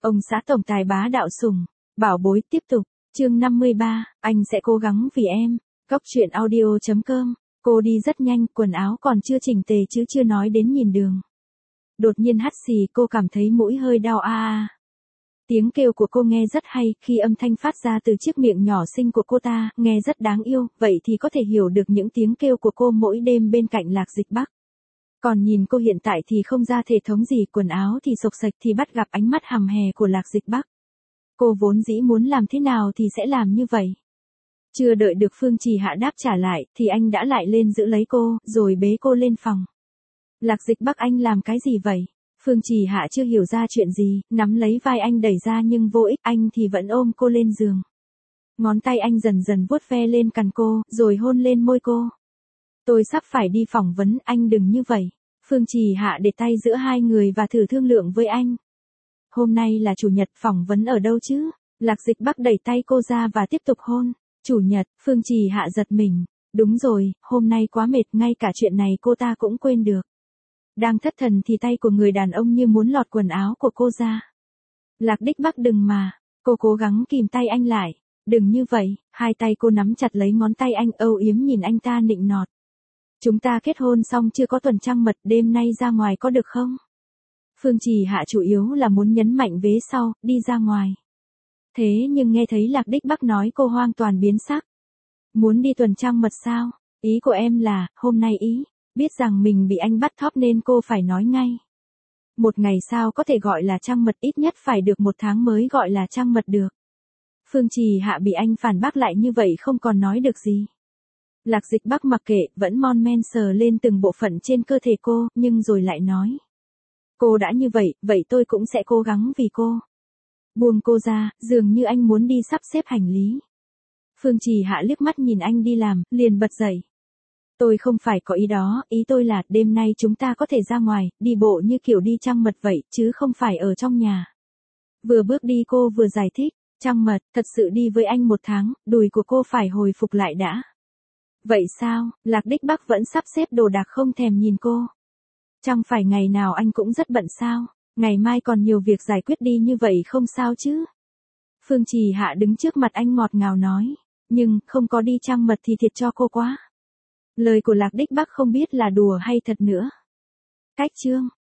Ông xã tổng tài bá đạo sủng, bảo bối tiếp tục, chương 53, anh sẽ cố gắng vì em. Góc truyện audio.com, cô đi rất nhanh, quần áo còn chưa chỉnh tề chứ chưa nói đến nhìn đường. Đột nhiên hắt xì, cô cảm thấy mũi hơi đau a. Tiếng kêu của cô nghe rất hay, khi âm thanh phát ra từ chiếc miệng nhỏ xinh của cô ta, nghe rất đáng yêu, vậy thì có thể hiểu được những tiếng kêu của cô mỗi đêm bên cạnh Lạc Dịch Bắc. Còn nhìn cô hiện tại thì không ra thể thống gì, quần áo thì xộc xệch thì bắt gặp ánh mắt hằm hè của Lạc Dịch Bắc. Cô vốn dĩ muốn làm thế nào thì sẽ làm như vậy. Chưa đợi được Phương Trì Hạ đáp trả lại, thì anh đã lại lên giữ lấy cô, rồi bế cô lên phòng. Lạc Dịch Bắc, anh làm cái gì vậy? Phương Trì Hạ chưa hiểu ra chuyện gì, nắm lấy vai anh đẩy ra nhưng vô ích, anh thì vẫn ôm cô lên giường. Ngón tay anh dần dần vuốt ve lên cằm cô, rồi hôn lên môi cô. Tôi sắp phải đi phỏng vấn, anh đừng như vậy. Phương Trì Hạ để tay giữa hai người và thử thương lượng với anh. Hôm nay là chủ nhật, phỏng vấn ở đâu chứ? Lạc Dịch Bắc đẩy tay cô ra và tiếp tục hôn. Chủ nhật, Phương Trì Hạ giật mình. Đúng rồi, hôm nay quá mệt, ngay cả chuyện này cô ta cũng quên được. Đang thất thần thì tay của người đàn ông như muốn lọt quần áo của cô ra. Lạc Đích Bắc đừng mà. Cô cố gắng kìm tay anh lại. Đừng như vậy, hai tay cô nắm chặt lấy ngón tay anh, âu yếm nhìn anh ta nịnh nọt. Chúng ta kết hôn xong chưa có tuần trăng mật, đêm nay ra ngoài có được không? Phương Trì Hạ chủ yếu là muốn nhấn mạnh vế sau, đi ra ngoài. Thế nhưng nghe thấy Lạc Đích Bắc nói, cô hoàn toàn biến sắc. Muốn đi tuần trăng mật sao? Ý của em là, hôm nay ý. Biết rằng mình bị anh bắt thóp nên cô phải nói ngay. Một ngày sao có thể gọi là trăng mật, ít nhất phải được 1 tháng mới gọi là trăng mật được. Phương Trì Hạ bị anh phản bác lại như vậy không còn nói được gì. Lạc Dịch Bắc mặc kệ, vẫn mon men sờ lên từng bộ phận trên cơ thể cô, nhưng rồi lại nói. Cô đã như vậy, vậy tôi cũng sẽ cố gắng vì cô. Buông cô ra, dường như anh muốn đi sắp xếp hành lý. Phương Trì Hạ liếc mắt nhìn anh đi làm, liền bật dậy. Tôi không phải có ý đó, ý tôi là đêm nay chúng ta có thể ra ngoài, đi bộ như kiểu đi trăng mật vậy, chứ không phải ở trong nhà. Vừa bước đi cô vừa giải thích, trăng mật, thật sự đi với anh 1 tháng, đùi của cô phải hồi phục lại đã. Vậy sao? Lạc Đích Bắc vẫn sắp xếp đồ đạc không thèm nhìn cô. Chẳng phải ngày nào anh cũng rất bận sao? Ngày mai còn nhiều việc giải quyết, đi như vậy không sao chứ? Phương Trì Hạ đứng trước mặt anh ngọt ngào nói. Nhưng, không có đi trăng mật thì thiệt cho cô quá. Lời của Lạc Đích Bắc không biết là đùa hay thật nữa. Cách chương